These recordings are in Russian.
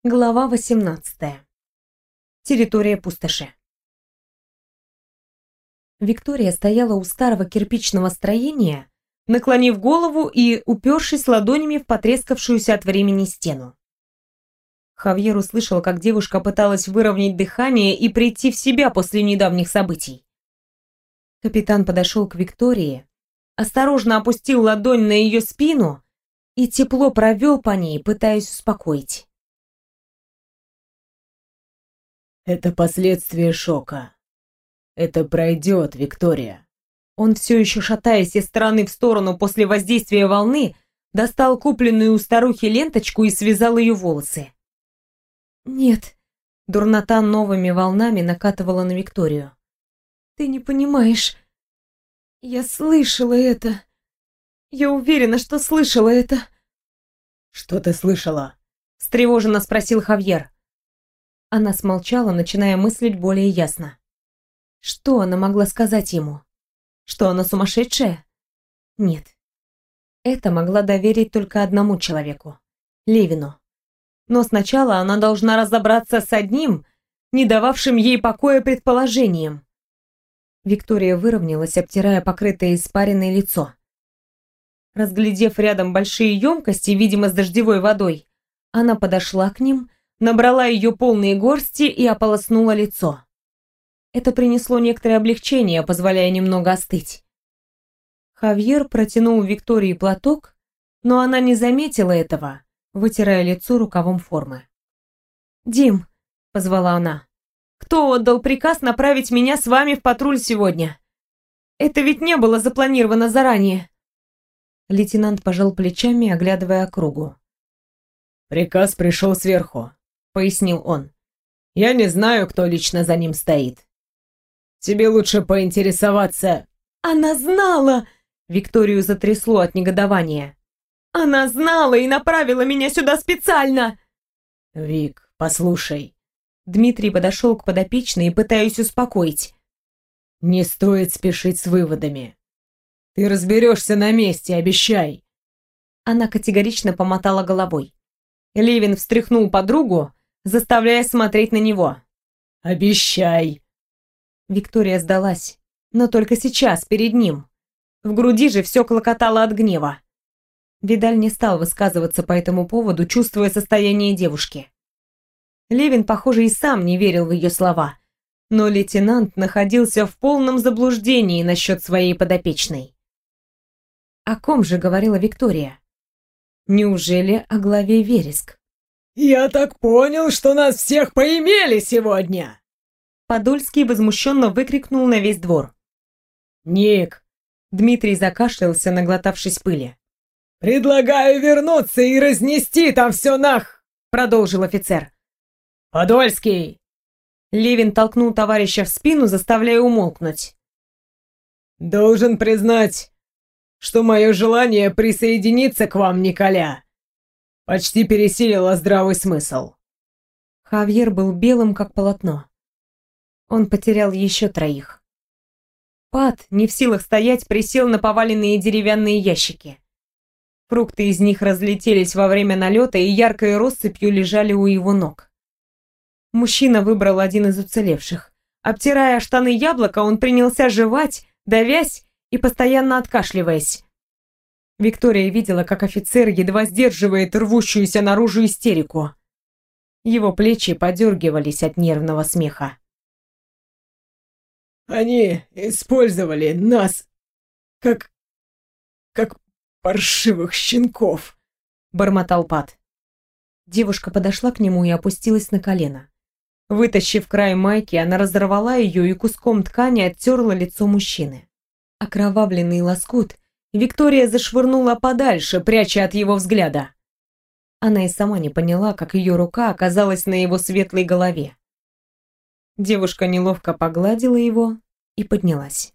Глава 18. Территория пустоши. Виктория стояла у старого кирпичного строения, наклонив голову и упершись ладонями в потрескавшуюся от времени стену. Хавьер услышал, как девушка пыталась выровнять дыхание и прийти в себя после недавних событий. Капитан подошел к Виктории, осторожно опустил ладонь на ее спину и тепло провел по ней, пытаясь успокоить. Это последствия шока. Это пройдет, Виктория. Он, все еще шатаясь из стороны в сторону после воздействия волны, достал купленную у старухи ленточку и связал ее волосы. «Нет», — дурнота новыми волнами накатывала на Викторию. «Ты не понимаешь. Я слышала это. Я уверена, что слышала это». «Что ты слышала?» — встревоженно спросил Хавьер. Она смолчала, начиная мыслить более ясно. Что она могла сказать ему? Что она сумасшедшая? Нет. Это могла доверить только одному человеку — Левину. Но сначала она должна разобраться с одним, не дававшим ей покоя предположением. Виктория выровнялась, обтирая покрытое испаренное лицо. Разглядев рядом большие емкости, видимо, с дождевой водой, она подошла к ним, набрала ее полные горсти и ополоснула лицо. Это принесло некоторое облегчение, позволяя немного остыть. Хавьер протянул Виктории платок, но она не заметила этого, вытирая лицо рукавом формы. «Дим», — позвала она, — «кто отдал приказ направить меня с вами в патруль сегодня? Это ведь не было запланировано заранее». Лейтенант пожал плечами, оглядывая округу. «Приказ пришел сверху», — пояснил он. «Я не знаю, кто лично за ним стоит. Тебе лучше поинтересоваться...» «Она знала!» — Викторию затрясло от негодования. «Она знала и направила меня сюда специально!» «Вик, послушай...» Дмитрий подошел к подопечной, пытаясь успокоить. «Не стоит спешить с выводами. Ты разберешься на месте, обещай!» Она категорично помотала головой. Левин встряхнул подругу, заставляя смотреть на него. «Обещай!» Виктория сдалась, но только сейчас, перед ним. В груди же все клокотало от гнева. Видаль не стал высказываться по этому поводу, чувствуя состояние девушки. Левин, похоже, и сам не верил в ее слова, но лейтенант находился в полном заблуждении насчет своей подопечной. О ком же говорила Виктория? Неужели о главе Вереск? «Я так понял, что нас всех поимели сегодня!» Подольский возмущенно выкрикнул на весь двор. «Ник!» Дмитрий закашлялся, наглотавшись пыли. «Предлагаю вернуться и разнести там все Продолжил офицер. «Подольский!» Левин толкнул товарища в спину, заставляя умолкнуть. «Должен признать, что мое желание присоединиться к вам, Николя, почти пересилило здравый смысл». Хавьер был белым, как полотно. Он потерял еще 3. Пат, не в силах стоять, присел на поваленные деревянные ящики. Фрукты из них разлетелись во время налета и яркой россыпью лежали у его ног. Мужчина выбрал один из уцелевших. Обтирая штаны яблока, он принялся жевать, давясь и постоянно откашливаясь. Виктория видела, как офицер едва сдерживает рвущуюся наружу истерику. Его плечи подергивались от нервного смеха. «Они использовали нас как паршивых щенков», — бормотал Пат. Девушка подошла к нему и опустилась на колено. Вытащив край майки, она разорвала ее и куском ткани оттерла лицо мужчины. Окровавленный лоскут Виктория зашвырнула подальше, пряча от его взгляда. Она и сама не поняла, как ее рука оказалась на его светлой голове. Девушка неловко погладила его и поднялась.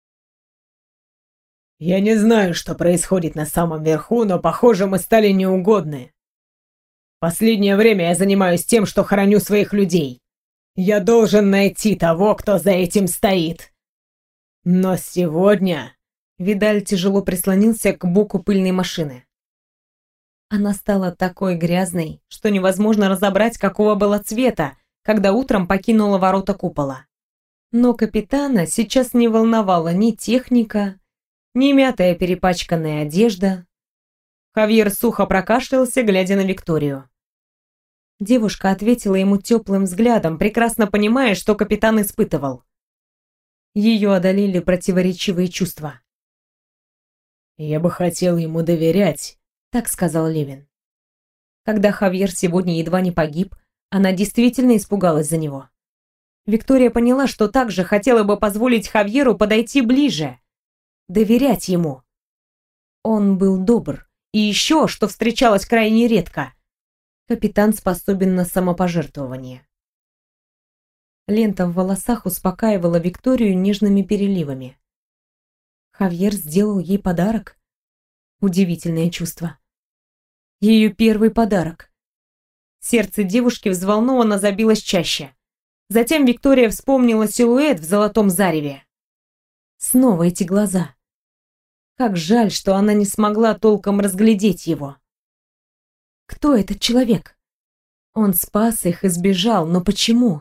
«Я не знаю, что происходит на самом верху, но, похоже, мы стали неугодны. Последнее время я занимаюсь тем, что хороню своих людей. Я должен найти того, кто за этим стоит. Но сегодня...» Видаль тяжело прислонился к боку пыльной машины. Она стала такой грязной, что невозможно разобрать, какого было цвета, когда утром покинула ворота купола. Но капитана сейчас не волновала ни техника, ни мятая перепачканная одежда. Хавьер сухо прокашлялся, глядя на Викторию. Девушка ответила ему теплым взглядом, прекрасно понимая, что капитан испытывал. Ее одолели противоречивые чувства. «Я бы хотел ему доверять», — так сказал Левин. Когда Хавьер сегодня едва не погиб, она действительно испугалась за него. Виктория поняла, что также хотела бы позволить Хавьеру подойти ближе, доверять ему. Он был добр, и еще, что встречалось крайне редко, капитан способен на самопожертвование. Лента в волосах успокаивала Викторию нежными переливами. Хавьер сделал ей подарок. Удивительное чувство. Ее первый подарок. Сердце девушки взволнованно забилось чаще. Затем Виктория вспомнила силуэт в золотом зареве. Снова эти глаза. Как жаль, что она не смогла толком разглядеть его. Кто этот человек? Он спас их и сбежал, но почему?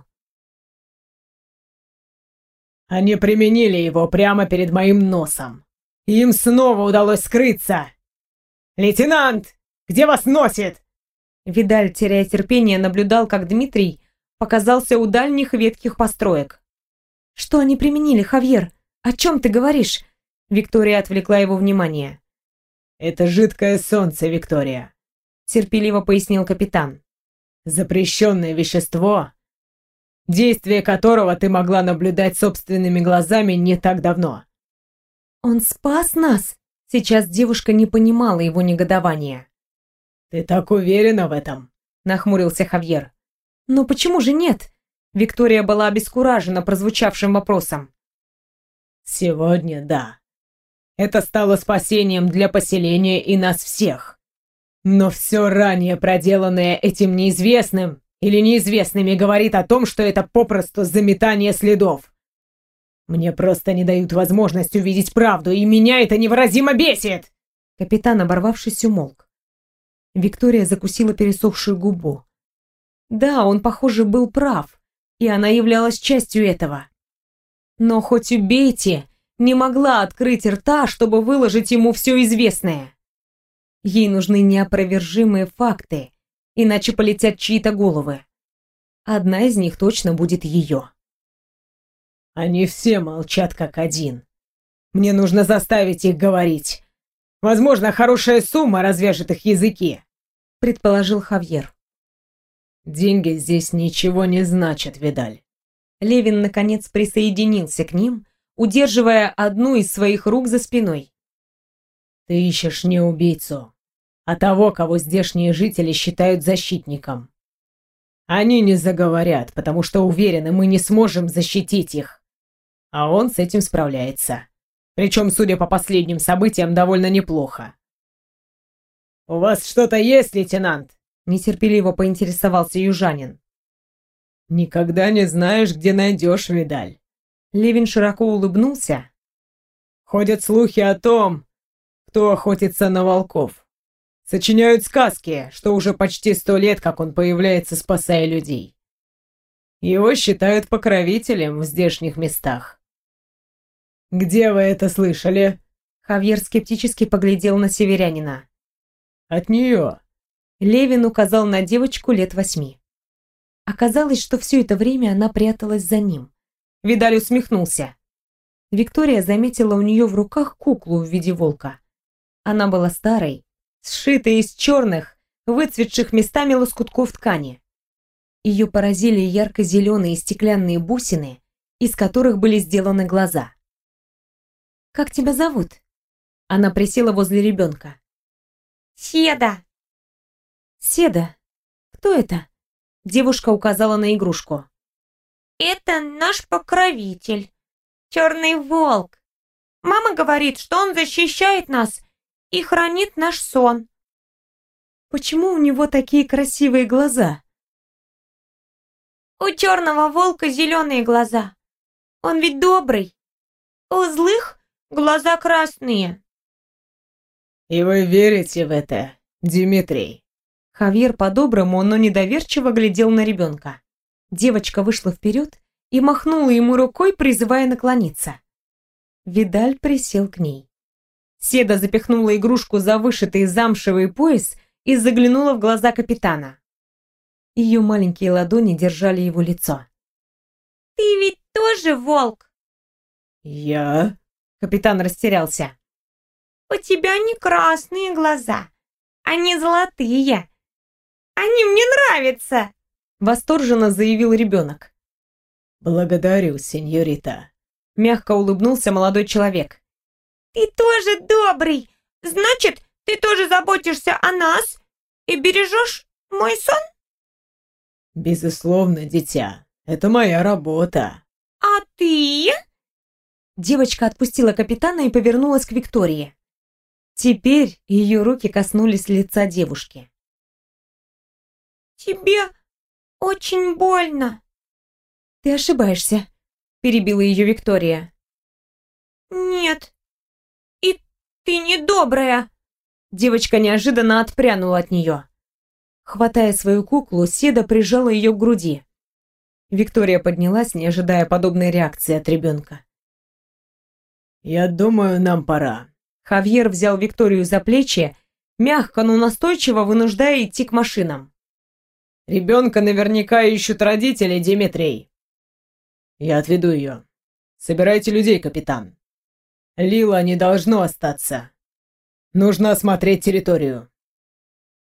«Они применили его прямо перед моим носом. Им снова удалось скрыться. Лейтенант, где вас носит?» Видаль, теряя терпение, наблюдал, как Дмитрий показался у дальних ветхих построек. «Что они применили, Хавьер? О чем ты говоришь?» Виктория отвлекла его внимание. «Это жидкое солнце, Виктория», — терпеливо пояснил капитан. «Запрещенное вещество, действие которого ты могла наблюдать собственными глазами не так давно». «Он спас нас?» Сейчас девушка не понимала его негодования. «Ты так уверена в этом?» — нахмурился Хавьер. «Но почему же нет?» Виктория была обескуражена прозвучавшим вопросом. «Сегодня да. Это стало спасением для поселения и нас всех. Но все ранее проделанное этим неизвестным или неизвестными говорит о том, что это попросту заметание следов. Мне просто не дают возможность увидеть правду, и меня это невыразимо бесит!» Капитан, оборвавшись, умолк. Виктория закусила пересохшую губу. Да, он, похоже, был прав, и она являлась частью этого. Но хоть убейте, не могла открыть рта, чтобы выложить ему все известное. Ей нужны неопровержимые факты, иначе полетят чьи-то головы. Одна из них точно будет ее. «Они все молчат как один. Мне нужно заставить их говорить. Возможно, хорошая сумма развяжет их языки», — предположил Хавьер. «Деньги здесь ничего не значат, Видаль». Левин, наконец, присоединился к ним, удерживая одну из своих рук за спиной. «Ты ищешь не убийцу, а того, кого здешние жители считают защитником. Они не заговорят, потому что уверены, мы не сможем защитить их. А он с этим справляется. Причем, судя по последним событиям, довольно неплохо». «У вас что-то есть, лейтенант?» Нетерпеливо поинтересовался южанин. «Никогда не знаешь, где найдешь, Видаль». Левин широко улыбнулся. «Ходят слухи о том, кто охотится на волков. Сочиняют сказки, что уже почти 100 лет, как он появляется, спасая людей. Его считают покровителем в здешних местах». «Где вы это слышали?» Хавьер скептически поглядел на северянина. «От нее». Левин указал на девочку лет 8. Оказалось, что все это время она пряталась за ним. Видаль усмехнулся. Виктория заметила у нее в руках куклу в виде волка. Она была старой, сшитой из черных, выцветших местами лоскутков ткани. Ее поразили ярко-зеленые стеклянные бусины, из которых были сделаны глаза. «Как тебя зовут?» Она присела возле ребенка. «Седа!» «Седа? Кто это?» Девушка указала на игрушку. «Это наш покровитель, черный волк. Мама говорит, что он защищает нас и хранит наш сон». «Почему у него такие красивые глаза?» «У черного волка зеленые глаза. Он ведь добрый. У злых глаза красные». «И вы верите в это, Димитрий». Хавьер по-доброму, но недоверчиво глядел на ребенка. Девочка вышла вперед и махнула ему рукой, призывая наклониться. Видаль присел к ней. Седа запихнула игрушку за вышитый замшевый пояс и заглянула в глаза капитана. Ее маленькие ладони держали его лицо. «Ты ведь тоже волк?» «Я?» Капитан растерялся. «У тебя не красные глаза, они золотые. Они мне нравятся!» Восторженно заявил ребенок. «Благодарю, сеньорита». Мягко улыбнулся молодой человек. «Ты тоже добрый! Значит, ты тоже заботишься о нас и бережешь мой сон?» «Безусловно, дитя. Это моя работа». «А ты?» Девочка отпустила капитана и повернулась к Виктории. Теперь ее руки коснулись лица девушки. «Тебе очень больно». «Ты ошибаешься», — перебила ее Виктория. «Нет, и ты недобрая». Девочка неожиданно отпрянула от нее. Хватая свою куклу, Седа прижала ее к груди. Виктория поднялась, не ожидая подобной реакции от ребенка. «Я думаю, нам пора». Хавьер взял Викторию за плечи, мягко, но настойчиво вынуждая идти к машинам. «Ребенка наверняка ищут родители, Димитрий. Я отведу ее. Собирайте людей, капитан. Лила не должно остаться. Нужно осмотреть территорию».